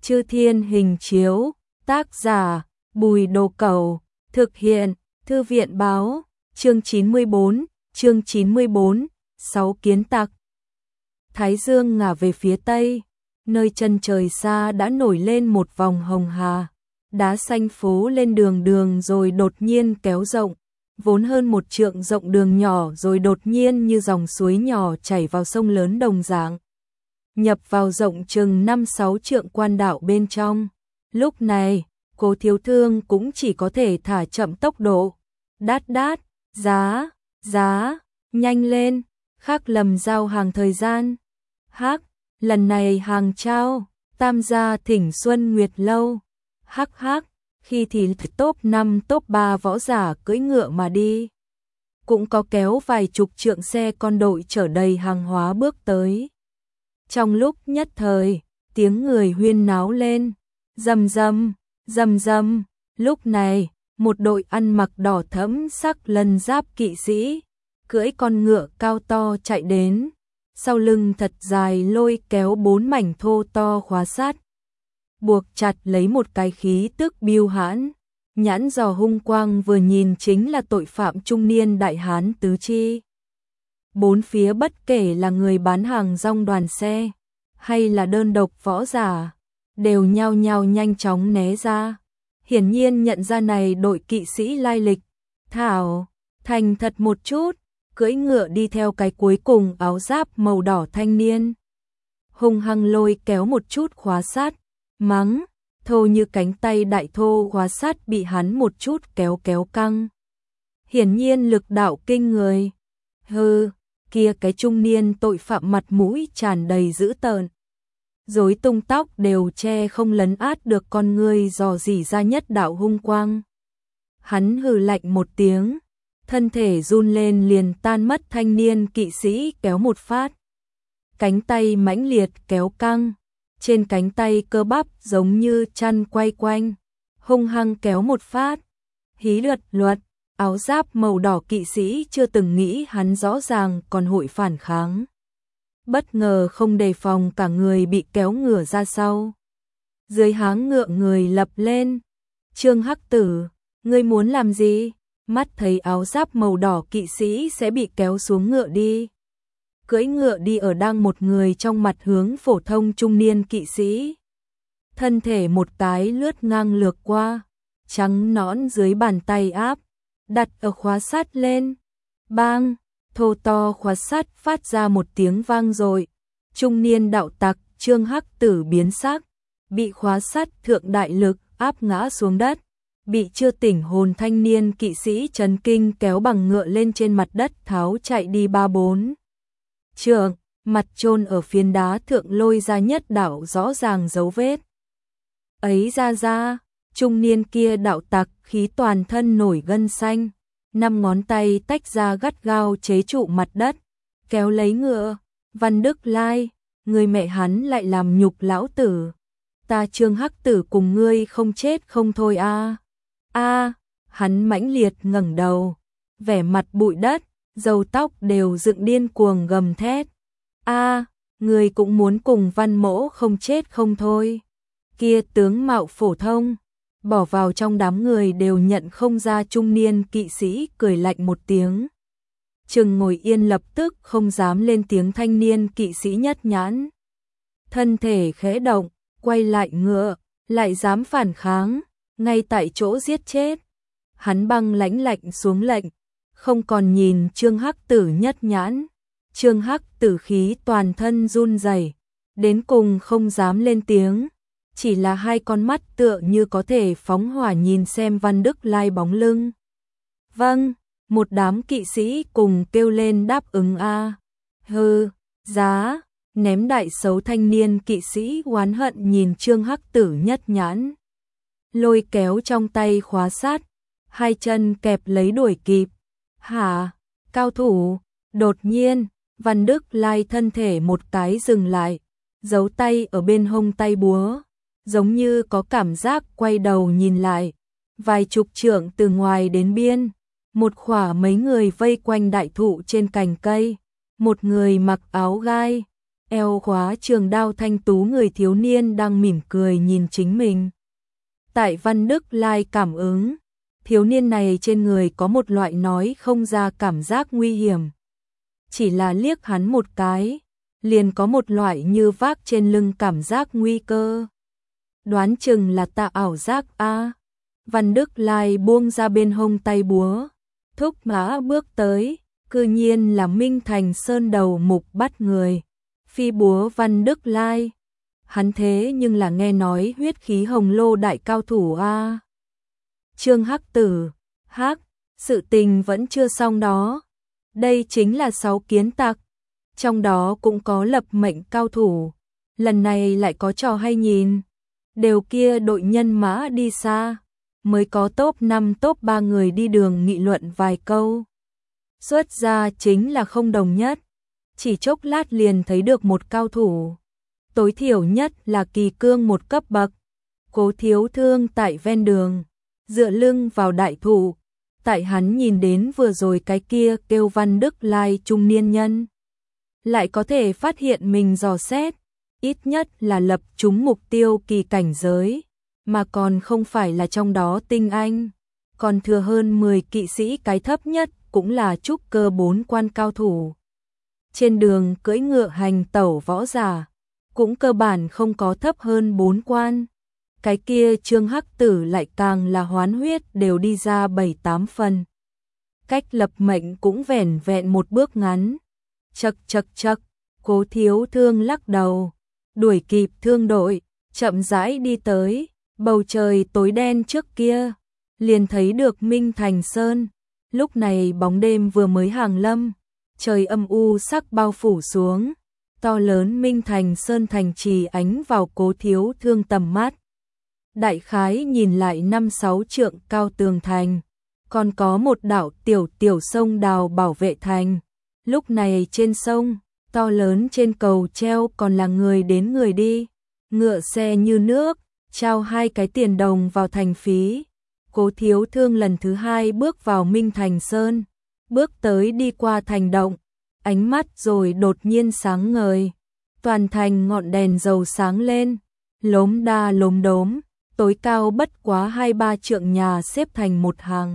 Chư Thiên Hình Chiếu, tác giả Bùi Đồ Cẩu, thực hiện Thư viện Báo, chương 94, 6 kiến tặc. Thái dương ngả về phía tây, nơi chân trời xa đã nổi lên một vòng hồng hà, đá xanh phố lên đường đường rồi đột nhiên kéo rộng, vốn hơn 1 trượng rộng đường nhỏ rồi đột nhiên như dòng suối nhỏ chảy vào sông lớn đồng dạng, nhập vào rộng chừng 5-6 trượng quan đạo bên trong. Lúc này, Cố Thiếu Thương cũng chỉ có thể thả chậm tốc độ. Đát đát, giá, nhanh lên, khác lầm giao hàng thời gian. Hắc, lần này hàng trao, Tam gia Thỉnh Xuân Nguyệt Lâu. Hắc hắc, khi thì top 5 top 3 võ giả cưỡi ngựa mà đi. Cũng có kéo vài chục trượng xe con đội chở đầy hàng hóa bước tới. Trong lúc nhất thời, tiếng người huyên náo lên, rầm rầm, lúc này, một đội ăn mặc đỏ thẫm sắc lân giáp kỵ sĩ, cưỡi con ngựa cao to chạy đến, sau lưng thật dài lôi kéo 4 mảnh thô to khóa sát, buộc chặt lấy một cái khí tức biêu hãn, nhãn giò hung quang vừa nhìn chính là tội phạm trung niên đại hán tứ chi. Bốn phía bất kể là người bán hàng rong đoàn xe, hay là đơn độc võ giả, đều nhao nhao nhanh chóng né ra. Hiển nhiên nhận ra này đội kỵ sĩ lai lịch. Thảo, thành thật một chút, cưỡi ngựa đi theo cái cuối cùng áo giáp màu đỏ thanh niên. Hung hăng lôi kéo một chút khóa sát, mắng, thô như cánh tay đại thô khóa sát bị hắn một chút kéo căng. Hiển nhiên lực đạo kinh người. Hừ, kia cái trung niên tội phạm mặt mũi tràn đầy dữ tợn. Rối tung tóc đều che không lấn át được con người dò dỉ ra nhất đạo hung quang. Hắn hừ lạnh một tiếng, thân thể run lên liền tan mất thanh niên kỵ sĩ kéo một phát. Cánh tay mãnh liệt kéo căng, trên cánh tay cơ bắp giống như chăn quay quanh, hung hăng kéo một phát. Hí luật, áo giáp màu đỏ kỵ sĩ chưa từng nghĩ hắn rõ ràng còn hội phản kháng. Bất ngờ không đề phòng cả người bị kéo ngửa ra sau. Dưới háng ngựa người lập lên. Trương Hắc Tử, ngươi muốn làm gì? Mắt thấy áo giáp màu đỏ kỵ sĩ sẽ bị kéo xuống ngựa đi. Cưỡi ngựa đi ở đang một người trong mặt hướng phổ thông trung niên kỵ sĩ. Thân thể một cái lướt ngang lược qua, trắng nõn dưới bàn tay áp, đặt ở khóa sát lên. Bang! Thô to khóa sắt phát ra một tiếng vang dội. Trung niên đạo tặc Trương Hắc Tử biến sắc, bị khóa sắt thượng đại lực áp ngã xuống đất, bị chưa tỉnh hồn thanh niên kỵ sĩ chấn kinh kéo bằng ngựa lên trên mặt đất tháo chạy đi 3-4 trượng, mặt chôn ở phiến đá thượng lôi ra nhất đạo rõ ràng dấu vết. Ấy ra, trung niên kia đạo tặc khí toàn thân nổi gân xanh. 5 ngón tay tách ra gắt gao chế trụ mặt đất, kéo lấy ngựa. Văn Đức Lai, người mẹ hắn lại làm nhục lão tử. Ta Trương Hắc Tử cùng ngươi không chết không thôi a. Hắn mãnh liệt ngẩng đầu, vẻ mặt bụi đất, râu tóc đều dựng điên cuồng gầm thét. Ngươi cũng muốn cùng Văn Mỗ không chết không thôi. Kia tướng mạo phổ thông, bỏ vào trong đám người đều nhận không ra trung niên kỵ sĩ cười lạnh một tiếng. Chừng ngồi yên lập tức không dám lên tiếng thanh niên kỵ sĩ nhất nhãn. Thân thể khẽ động, quay lại ngựa, lại dám phản kháng, ngay tại chỗ giết chết. Hắn băng lãnh lạnh xuống lệnh, không còn nhìn Trương Hắc Tử nhất nhãn. Trương Hắc Tử khí toàn thân run rẩy, đến cùng không dám lên tiếng. Chỉ là hai con mắt tựa như có thể phóng hỏa nhìn xem Văn Đức Lai bóng lưng. Vâng, một đám kỵ sĩ cùng kêu lên đáp ứng Hừ, giá, ném đại xấu thanh niên kỵ sĩ oán hận nhìn Trương Hắc Tử nhất nhãn. Lôi kéo trong tay khóa sát, hai chân kẹp lấy đuổi kịp. Hả, cao thủ, đột nhiên, Văn Đức Lai thân thể một cái dừng lại, giấu tay ở bên hông tay búa. Giống như có cảm giác quay đầu nhìn lại, vài chục trượng từ ngoài đến biên, một khỏa mấy người vây quanh đại thụ trên cành cây, một người mặc áo gai, eo khóa trường đao thanh tú người thiếu niên đang mỉm cười nhìn chính mình. Tại Văn Đức Lai cảm ứng, thiếu niên này trên người có một loại nói không ra cảm giác nguy hiểm. Chỉ là liếc hắn một cái, liền có một loại như vác trên lưng cảm giác nguy cơ. Đoán chừng là ta ảo giác a. Văn Đức Lai buông ra bên hông tay búa, thúc mã bước tới, cư nhiên là Minh Thành Sơn đầu mục bắt người. Phi búa Văn Đức Lai, hắn thế nhưng là nghe nói huyết khí hồng lô đại cao thủ a. Trương Hắc Tử, hắc, sự tình vẫn chưa xong đó. Đây chính là 6 kiến tặc, trong đó cũng có lập mệnh cao thủ. Lần này lại có trò hay nhìn. Đều kia đội nhân mã đi xa, mới có top 5 top 3 người đi đường nghị luận vài câu. Xuất ra chính là không đồng nhất. Chỉ chốc lát liền thấy được một cao thủ. Tối thiểu nhất là kỳ cương một cấp bậc. Cố Thiếu Thương tại ven đường, dựa lưng vào đại thụ. Tại hắn nhìn đến vừa rồi cái kia kêu Văn Đức Lai trung niên nhân, lại có thể phát hiện mình dò xét, ít nhất là lập trúng mục tiêu kỳ cảnh giới, mà còn không phải là trong đó tinh anh, còn thừa hơn 10 kỵ sĩ cái thấp nhất cũng là trúc cơ 4 quan cao thủ. Trên đường cưỡi ngựa hành tẩu võ giả, cũng cơ bản không có thấp hơn 4 quan. Cái kia Trương Hắc Tử lại càng là hoán huyết đều đi ra 7-8 phần. Cách lập mệnh cũng vẻn vẹn một bước ngắn. Chậc chậc chậc, Cố Thiếu Thương lắc đầu, đuổi kịp thương đội, chậm rãi đi tới, bầu trời tối đen trước kia, liền thấy được Minh Thành Sơn. Lúc này bóng đêm vừa mới hàng lâm, trời âm u sắc bao phủ xuống, to lớn Minh Thành Sơn thành trì ánh vào Cố Thiếu Thương tầm mắt. Đại khái nhìn lại 5-6 trượng cao tường thành, còn có một đảo tiểu sông đào bảo vệ thành. Lúc này trên sông, to lớn trên cầu treo còn là người đến người đi, ngựa xe như nước, trao 2 cái tiền đồng vào thành phí. Cố Thiếu Thương lần thứ 2 bước vào Minh Thành Sơn, bước tới đi qua thành động, ánh mắt rồi đột nhiên sáng ngời. Toàn thành ngọn đèn dầu sáng lên, lốm đa lốm đốm, tối cao bất quá 2-3 trượng nhà xếp thành một hàng.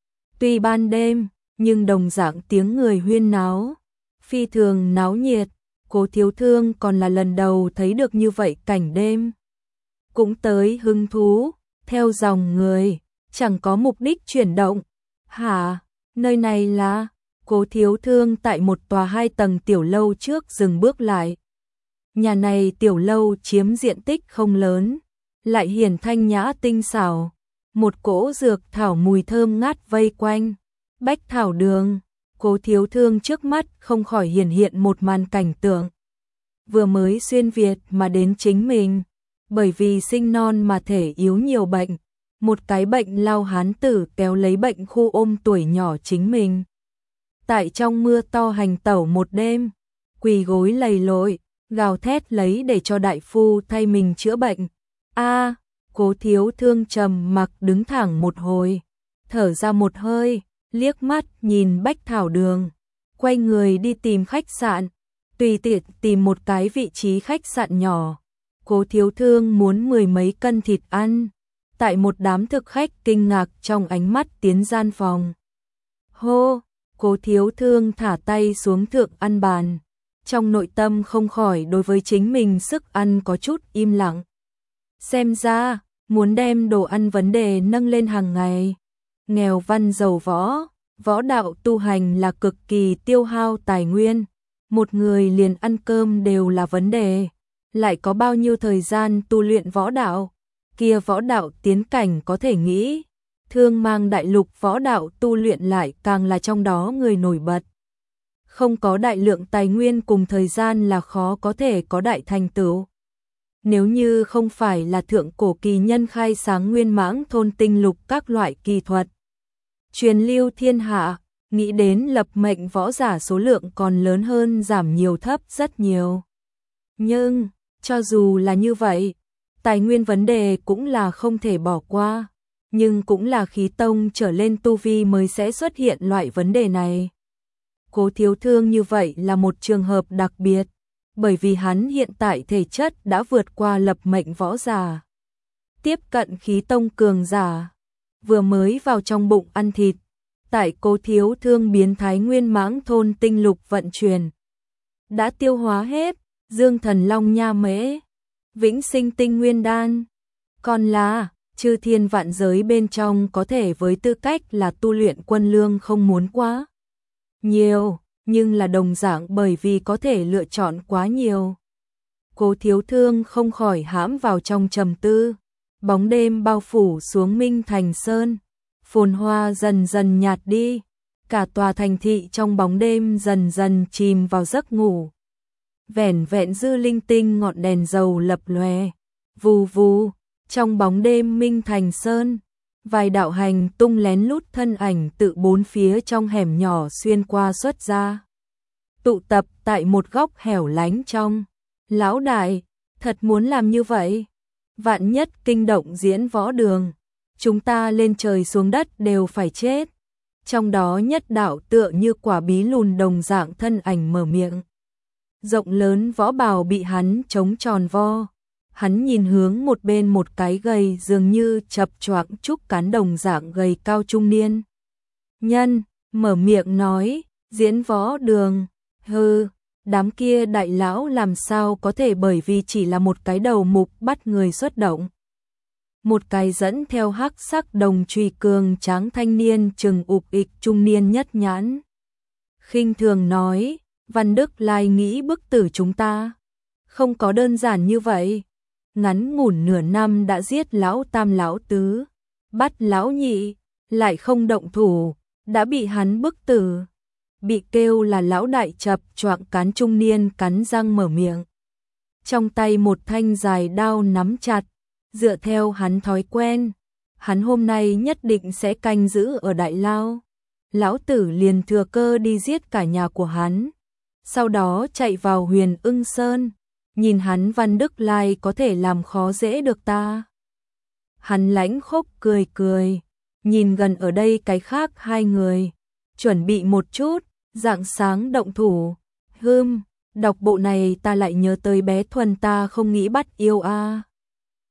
Tuy ban đêm, nhưng đồng dạng tiếng người huyên náo, phi thường náo nhiệt. Cố Thiếu Thương còn là lần đầu thấy được như vậy cảnh đêm. Cũng tới hứng thú, theo dòng người, chẳng có mục đích chuyển động. Hả, nơi này là... Cố Thiếu Thương tại một tòa 2 tầng tiểu lâu trước dừng bước lại. Nhà này tiểu lâu chiếm diện tích không lớn, lại hiển thanh nhã tinh xảo. Một cỗ dược thảo mùi thơm ngát vây quanh. Bách thảo đường, Cố Thiếu Thương trước mắt không khỏi hiện một màn cảnh tượng. Vừa mới xuyên Việt mà đến chính mình, bởi vì sinh non mà thể yếu nhiều bệnh. Một cái bệnh lao hán tử kéo lấy bệnh khu ôm tuổi nhỏ chính mình. Tại trong mưa to hành tẩu một đêm, quỳ gối lầy lội, gào thét lấy để cho đại phu thay mình chữa bệnh. A, Cố Thiếu Thương trầm mặc đứng thẳng một hồi, thở ra một hơi, liếc mắt nhìn Bách Thảo Đường, quay người đi tìm khách sạn, tùy tiện tìm một cái vị trí khách sạn nhỏ. Cố Thiếu Thương muốn 10 mấy cân thịt ăn. Tại một đám thực khách kinh ngạc trong ánh mắt tiến gian phòng. Hô, Cố Thiếu Thương thả tay xuống thượng ăn bàn. Trong nội tâm không khỏi đối với chính mình sức ăn có chút im lặng. Xem ra, muốn đem đồ ăn vấn đề nâng lên hàng ngày. Nghèo văn giàu võ, võ đạo tu hành là cực kỳ tiêu hao tài nguyên. Một người liền ăn cơm đều là vấn đề. Lại có bao nhiêu thời gian tu luyện võ đạo? Kia võ đạo tiến cảnh có thể nghĩ. Thương mang đại lục võ đạo tu luyện lại càng là trong đó người nổi bật. Không có đại lượng tài nguyên cùng thời gian là khó có thể có đại thành tựu. Nếu như không phải là thượng cổ kỳ nhân khai sáng nguyên mãng thôn tinh lục các loại kỳ thuật, truyền lưu thiên hạ, nghĩ đến lập mệnh võ giả số lượng còn lớn hơn giảm nhiều thấp rất nhiều. Nhưng, cho dù là như vậy, tài nguyên vấn đề cũng là không thể bỏ qua, nhưng cũng là khí tông trở lên tu vi mới sẽ xuất hiện loại vấn đề này. Cố Thiếu Thương như vậy là một trường hợp đặc biệt, bởi vì hắn hiện tại thể chất đã vượt qua lập mệnh võ giả, tiếp cận khí tông cường giả, vừa mới vào trong bụng ăn thịt, tại Cố Thiếu Thương biến thái nguyên mãng thôn tinh lục vận chuyển, đã tiêu hóa hết, Dương Thần Long Nha Mễ, Vĩnh Sinh Tinh Nguyên Đan, còn là chư thiên vạn giới bên trong có thể với tư cách là tu luyện quân lương không muốn quá nhiều, nhưng là đồng dạng bởi vì có thể lựa chọn quá nhiều. Cố Thiếu Thương không khỏi hãm vào trong trầm tư, bóng đêm bao phủ xuống Minh Thành Sơn, phồn hoa dần dần nhạt đi, cả tòa thành thị trong bóng đêm dần dần chìm vào giấc ngủ. Vẻn vẹn dư linh tinh ngọn đèn dầu lập lòe, vù vù, trong bóng đêm Minh Thành Sơn, vài đạo hành tung lén lút thân ảnh tự bốn phía trong hẻm nhỏ xuyên qua xuất ra, tụ tập tại một góc hẻo lánh trong. Lão đại, thật muốn làm như vậy? Vạn nhất kinh động diễn võ đường, chúng ta lên trời xuống đất đều phải chết. Trong đó nhất đạo tựa như quả bí lùn đồng dạng thân ảnh mở miệng. Rộng lớn võ bào bị hắn chống tròn vo. Hắn nhìn hướng một bên một cái gầy dường như chập choạng trúc cán đồng dạng gầy cao trung niên. Nhân, mở miệng nói, diễn võ đường, hừ, đám kia đại lão làm sao có thể bởi vì chỉ là một cái đầu mục bắt người xuất động. Một cái dẫn theo hắc sắc đồng chùy cường tráng thanh niên trừng ục ịch trung niên nhất nhãn. Khinh thường nói, Văn Đức Lai nghĩ bức tử chúng ta. Không có đơn giản như vậy. Ngắn ngủn nửa năm đã giết lão tam lão tứ, bắt lão nhị, lại không động thủ, đã bị hắn bức tử. Bị kêu là lão đại chập choạng cán trung niên cắn răng mở miệng. Trong tay một thanh dài đao nắm chặt, dựa theo hắn thói quen, hắn hôm nay nhất định sẽ canh giữ ở đại lao. Lão tử liền thừa cơ đi giết cả nhà của hắn, sau đó chạy vào Huyền Ưng Sơn, nhìn hắn Văn Đức Lai có thể làm khó dễ được ta. Hắn lãnh khốc cười cười, nhìn gần ở đây cái khác hai người, chuẩn bị một chút, rạng sáng động thủ. Đọc bộ này ta lại nhớ tới bé Thuần ta không nghĩ bắt yêu a.